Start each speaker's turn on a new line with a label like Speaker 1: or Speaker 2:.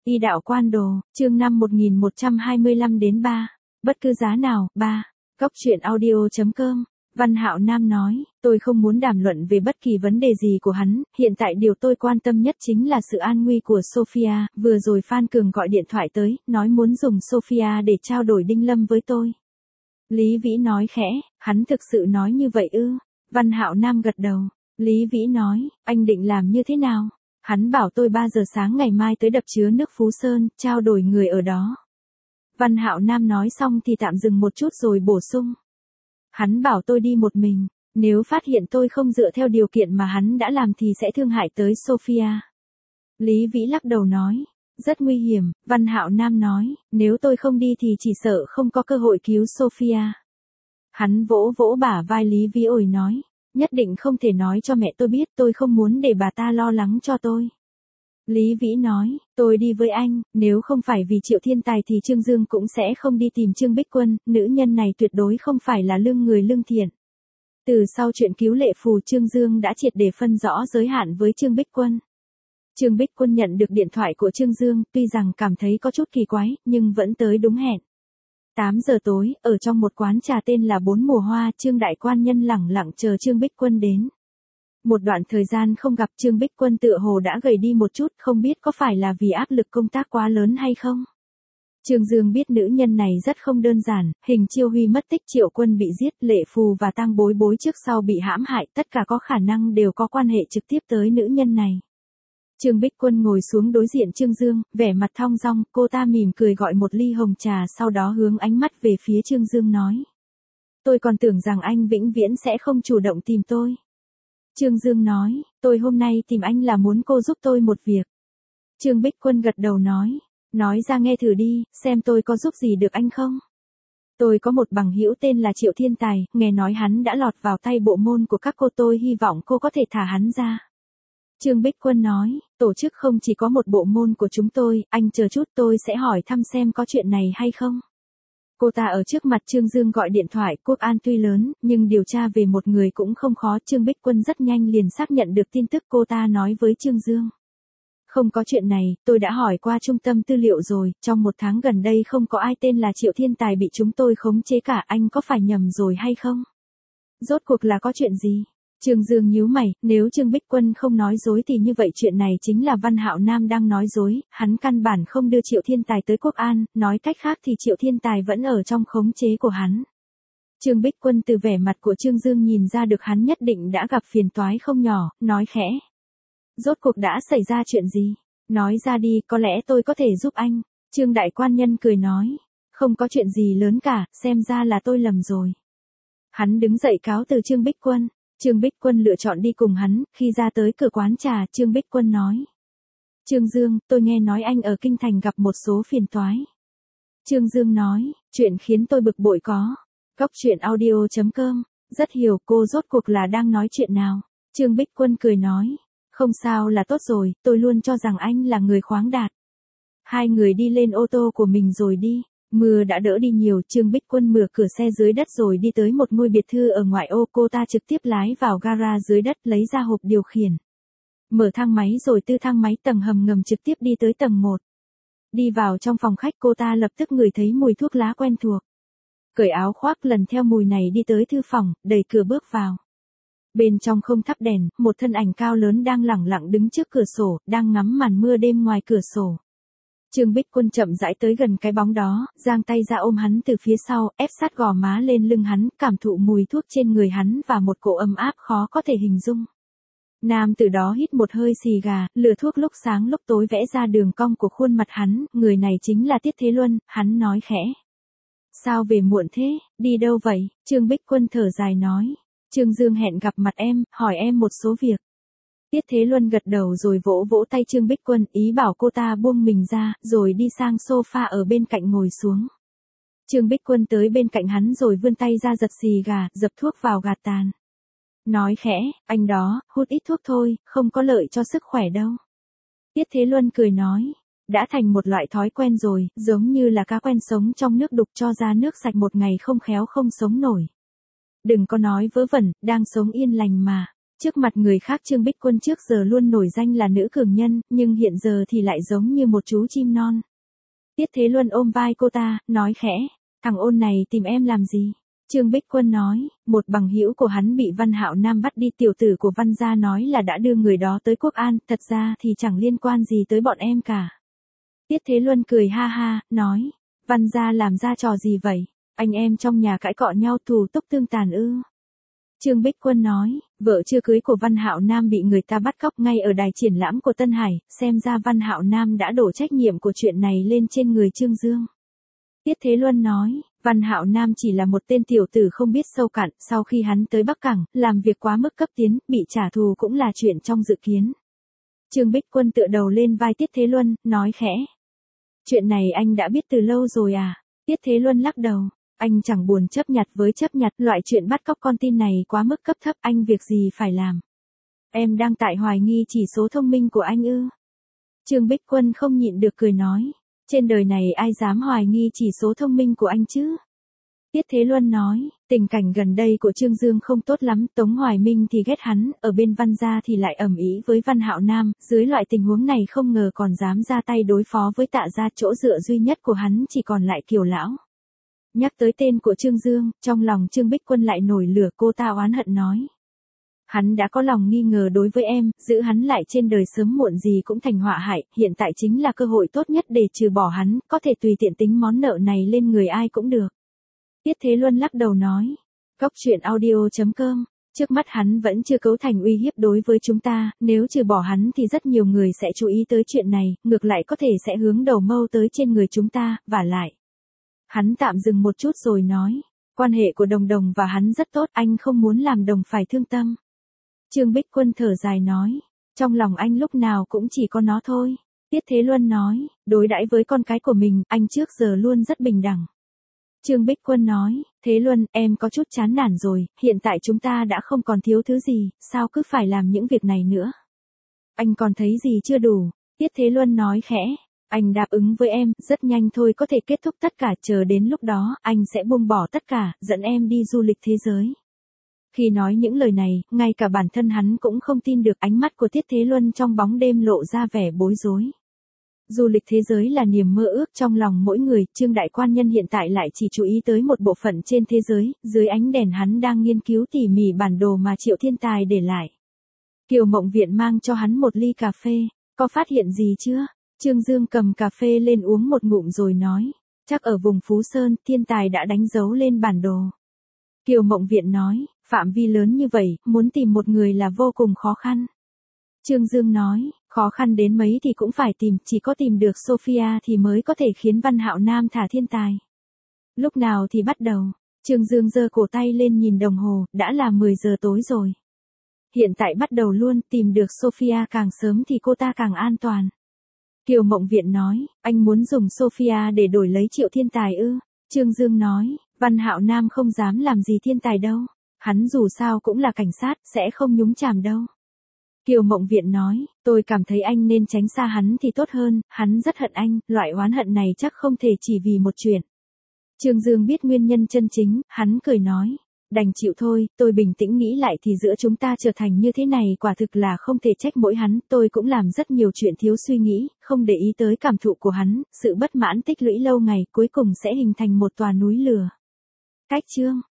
Speaker 1: Y đạo quan đồ, chương 5 1125 đến 3. Bất cứ giá nào, 3. Góc truyện audio.com. Văn Hạo Nam nói, tôi không muốn đàm luận về bất kỳ vấn đề gì của hắn, hiện tại điều tôi quan tâm nhất chính là sự an nguy của Sophia, vừa rồi Phan Cường gọi điện thoại tới, nói muốn dùng Sophia để trao đổi Đinh Lâm với tôi. Lý Vĩ nói khẽ, hắn thực sự nói như vậy ư? Văn Hạo Nam gật đầu. Lý Vĩ nói, anh định làm như thế nào? Hắn bảo tôi 3 giờ sáng ngày mai tới đập chứa nước Phú Sơn, trao đổi người ở đó. Văn Hạo Nam nói xong thì tạm dừng một chút rồi bổ sung. Hắn bảo tôi đi một mình, nếu phát hiện tôi không dựa theo điều kiện mà hắn đã làm thì sẽ thương hại tới Sophia. Lý Vĩ lắc đầu nói, rất nguy hiểm. Văn Hạo Nam nói, nếu tôi không đi thì chỉ sợ không có cơ hội cứu Sophia. Hắn vỗ vỗ bả vai Lý Vĩ ổi nói, nhất định không thể nói cho mẹ tôi biết, tôi không muốn để bà ta lo lắng cho tôi. Lý Vĩ nói, tôi đi với anh, nếu không phải vì Triệu Thiên Tài thì Trương Dương cũng sẽ không đi tìm Trương Bích Quân, nữ nhân này tuyệt đối không phải là lương người lương thiện. Từ sau chuyện cứu Lệ Phù, Trương Dương đã triệt để phân rõ giới hạn với Trương Bích Quân. Trương Bích Quân nhận được điện thoại của Trương Dương, tuy rằng cảm thấy có chút kỳ quái, nhưng vẫn tới đúng hẹn. 8 giờ tối, ở trong một quán trà tên là Bốn Mùa Hoa, Trương Đại Quan Nhân lẳng lặng chờ Trương Bích Quân đến. Một đoạn thời gian không gặp, Trương Bích Quân tựa hồ đã gầy đi một chút, không biết có phải là vì áp lực công tác quá lớn hay không. Trương Dương biết nữ nhân này rất không đơn giản, Hình Chiêu Huy mất tích, Triệu Quân bị giết, Lệ Phù và Tang Bối Bối trước sau bị hãm hại, tất cả có khả năng đều có quan hệ trực tiếp tới nữ nhân này. Trương Bích Quân ngồi xuống đối diện Trương Dương, vẻ mặt thong dong, cô ta mỉm cười gọi một ly hồng trà, sau đó hướng ánh mắt về phía Trương Dương nói. Tôi còn tưởng rằng anh vĩnh viễn sẽ không chủ động tìm tôi. Trương Dương nói, tôi hôm nay tìm anh là muốn cô giúp tôi một việc. Trương Bích Quân gật đầu nói ra nghe thử đi, xem tôi có giúp gì được anh không. Tôi có một bằng hữu tên là Triệu Thiên Tài, nghe nói hắn đã lọt vào tay bộ môn của các cô, tôi hy vọng cô có thể thả hắn ra. Trương Bích Quân nói, tổ chức không chỉ có một bộ môn của chúng tôi, anh chờ chút tôi sẽ hỏi thăm xem có chuyện này hay không. Cô ta ở trước mặt Trương Dương gọi điện thoại, Quốc An tuy lớn, nhưng điều tra về một người cũng không khó. Trương Bích Quân rất nhanh liền xác nhận được tin tức, cô ta nói với Trương Dương. Không có chuyện này, tôi đã hỏi qua trung tâm tư liệu rồi, trong một tháng gần đây không có ai tên là Triệu Thiên Tài bị chúng tôi khống chế cả, anh có phải nhầm rồi hay không? Rốt cuộc là có chuyện gì? Trương Dương nhíu mày, nếu Trương Bích Quân không nói dối thì như vậy chuyện này chính là Văn Hạo Nam đang nói dối, hắn căn bản không đưa Triệu Thiên Tài tới Quốc An, nói cách khác thì Triệu Thiên Tài vẫn ở trong khống chế của hắn. Trương Bích Quân từ vẻ mặt của Trương Dương nhìn ra được hắn nhất định đã gặp phiền toái không nhỏ, nói khẽ. Rốt cuộc đã xảy ra chuyện gì? Nói ra đi, có lẽ tôi có thể giúp anh. Trương Đại Quan Nhân cười nói, không có chuyện gì lớn cả, xem ra là tôi lầm rồi. Hắn đứng dậy cáo từ Trương Bích Quân. Trương Bích Quân lựa chọn đi cùng hắn, khi ra tới cửa quán trà, Trương Bích Quân nói. Trương Dương, tôi nghe nói anh ở Kinh Thành gặp một số phiền toái. Trương Dương nói, chuyện khiến tôi bực bội có. Góc truyện audio.com, rất hiểu cô rốt cuộc là đang nói chuyện nào. Trương Bích Quân cười nói, không sao là tốt rồi, tôi luôn cho rằng anh là người khoáng đạt. Hai người đi lên ô tô của mình rồi đi. Mưa đã đỡ đi nhiều, Trương Bích Quân mở cửa xe dưới đất rồi đi tới một ngôi biệt thự ở ngoại ô, cô ta trực tiếp lái vào gara dưới đất, lấy ra hộp điều khiển. Mở thang máy rồi từ thang máy tầng hầm ngầm trực tiếp đi tới tầng 1. Đi vào trong phòng khách, cô ta lập tức ngửi thấy mùi thuốc lá quen thuộc. Cởi áo khoác lần theo mùi này đi tới thư phòng, đẩy cửa bước vào. Bên trong không thắp đèn, một thân ảnh cao lớn đang lẳng lặng đứng trước cửa sổ, đang ngắm màn mưa đêm ngoài cửa sổ. Trương Bích Quân chậm rãi tới gần cái bóng đó, giang tay ra ôm hắn từ phía sau, ép sát gò má lên lưng hắn, cảm thụ mùi thuốc trên người hắn và một cỗ ấm áp khó có thể hình dung. Nam từ đó hít một hơi xì gà, lửa thuốc lúc sáng lúc tối vẽ ra đường cong của khuôn mặt hắn, người này chính là Tiết Thế Luân, hắn nói khẽ. Sao về muộn thế, đi đâu vậy? Trương Bích Quân thở dài nói. Trương Dương hẹn gặp mặt em, hỏi em một số việc. Tiết Thế Luân gật đầu rồi vỗ vỗ tay Trương Bích Quân, ý bảo cô ta buông mình ra, rồi đi sang sofa ở bên cạnh ngồi xuống. Trương Bích Quân tới bên cạnh hắn rồi vươn tay ra giật xì gà, dập thuốc vào gạt tàn. Nói khẽ, anh đó, hút ít thuốc thôi, không có lợi cho sức khỏe đâu. Tiết Thế Luân cười nói, đã thành một loại thói quen rồi, giống như là cá quen sống trong nước đục, cho ra nước sạch một ngày không khéo không sống nổi. Đừng có nói vớ vẩn, đang sống yên lành mà. Trước mặt người khác Trương Bích Quân trước giờ luôn nổi danh là nữ cường nhân, nhưng hiện giờ thì lại giống như một chú chim non. Tiết Thế Luân ôm vai cô ta, nói khẽ, thằng ôn này tìm em làm gì? Trương Bích Quân nói, một bằng hữu của hắn bị Văn Hạo Nam bắt đi, tiểu tử của Văn gia nói là đã đưa người đó tới Quốc An, thật ra thì chẳng liên quan gì tới bọn em cả. Tiết Thế Luân cười ha ha, nói, Văn gia làm ra trò gì vậy? Anh em trong nhà cãi cọ nhau thù túc tương tàn ư? Trương Bích Quân nói, vợ chưa cưới của Văn Hạo Nam bị người ta bắt cóc ngay ở đài triển lãm của Tân Hải, xem ra Văn Hạo Nam đã đổ trách nhiệm của chuyện này lên trên người Trương Dương. Tiết Thế Luân nói, Văn Hạo Nam chỉ là một tên tiểu tử không biết sâu cạn, sau khi hắn tới Bắc Cảng, làm việc quá mức cấp tiến, bị trả thù cũng là chuyện trong dự kiến. Trương Bích Quân tựa đầu lên vai Tiết Thế Luân, nói khẽ. Chuyện này anh đã biết từ lâu rồi à? Tiết Thế Luân lắc đầu. Anh chẳng buồn chấp nhặt với chấp nhặt, loại chuyện bắt cóc con tin này quá mức cấp thấp, anh việc gì phải làm. Em đang tại hoài nghi chỉ số thông minh của anh ư? Trương Bích Quân không nhịn được cười nói. Trên đời này ai dám hoài nghi chỉ số thông minh của anh chứ? Tiết Thế Luân nói, tình cảnh gần đây của Trương Dương không tốt lắm, Tống Hoài Minh thì ghét hắn, ở bên Văn gia thì lại ầm ĩ với Văn Hạo Nam, dưới loại tình huống này không ngờ còn dám ra tay đối phó với Tạ gia, chỗ dựa duy nhất của hắn chỉ còn lại Kiều lão. Nhắc tới tên của Trương Dương, trong lòng Trương Bích Quân lại nổi lửa, cô ta oán hận nói. Hắn đã có lòng nghi ngờ đối với em, giữ hắn lại trên đời sớm muộn gì cũng thành họa hại, hiện tại chính là cơ hội tốt nhất để trừ bỏ hắn, có thể tùy tiện tính món nợ này lên người ai cũng được. Tiết Thế Luân lắc đầu nói. Góc truyện audio.com, trước mắt hắn vẫn chưa cấu thành uy hiếp đối với chúng ta, nếu trừ bỏ hắn thì rất nhiều người sẽ chú ý tới chuyện này, ngược lại có thể sẽ hướng đầu mâu tới trên người chúng ta, vả lại. Hắn tạm dừng một chút rồi nói, quan hệ của Đồng Đồng và hắn rất tốt, anh không muốn làm Đồng phải thương tâm. Trương Bích Quân thở dài nói, trong lòng anh lúc nào cũng chỉ có nó thôi. Tiết Thế Luân nói, đối đãi với con cái của mình, anh trước giờ luôn rất bình đẳng. Trương Bích Quân nói, Thế Luân, em có chút chán nản rồi, hiện tại chúng ta đã không còn thiếu thứ gì, sao cứ phải làm những việc này nữa? Anh còn thấy gì chưa đủ? Tiết Thế Luân nói khẽ. Anh đáp ứng với em, rất nhanh thôi có thể kết thúc tất cả, chờ đến lúc đó, anh sẽ buông bỏ tất cả, dẫn em đi du lịch thế giới. Khi nói những lời này, ngay cả bản thân hắn cũng không tin được, ánh mắt của Tiết Thế Luân trong bóng đêm lộ ra vẻ bối rối. Du lịch thế giới là niềm mơ ước trong lòng mỗi người, Trương Đại Quan Nhân hiện tại lại chỉ chú ý tới một bộ phận trên thế giới, dưới ánh đèn hắn đang nghiên cứu tỉ mỉ bản đồ mà Triệu Thiên Tài để lại. Kiều Mộng Viện mang cho hắn một ly cà phê, có phát hiện gì chưa? Trương Dương cầm cà phê lên uống một ngụm rồi nói, chắc ở vùng Phú Sơn, Thiên Tài đã đánh dấu lên bản đồ. Kiều Mộng Viện nói, phạm vi lớn như vậy, muốn tìm một người là vô cùng khó khăn. Trương Dương nói, khó khăn đến mấy thì cũng phải tìm, chỉ có tìm được Sophia thì mới có thể khiến Văn Hạo Nam thả Thiên Tài. Lúc nào thì bắt đầu? Trương Dương giơ cổ tay lên nhìn đồng hồ, đã là 10 giờ tối rồi. Hiện tại bắt đầu luôn, tìm được Sophia càng sớm thì cô ta càng an toàn. Kiều Mộng Viện nói, anh muốn dùng Sophia để đổi lấy Triệu Thiên Tài ư? Trương Dương nói, Văn Hạo Nam không dám làm gì Thiên Tài đâu. Hắn dù sao cũng là cảnh sát, sẽ không nhúng chàm đâu. Kiều Mộng Viện nói, tôi cảm thấy anh nên tránh xa hắn thì tốt hơn, hắn rất hận anh, loại oán hận này chắc không thể chỉ vì một chuyện. Trương Dương biết nguyên nhân chân chính, hắn cười nói, đành chịu thôi, tôi bình tĩnh nghĩ lại thì giữa chúng ta trở thành như thế này quả thực là không thể trách mỗi hắn, tôi cũng làm rất nhiều chuyện thiếu suy nghĩ, không để ý tới cảm thụ của hắn, sự bất mãn tích lũy lâu ngày cuối cùng sẽ hình thành một tòa núi lửa. Cách chương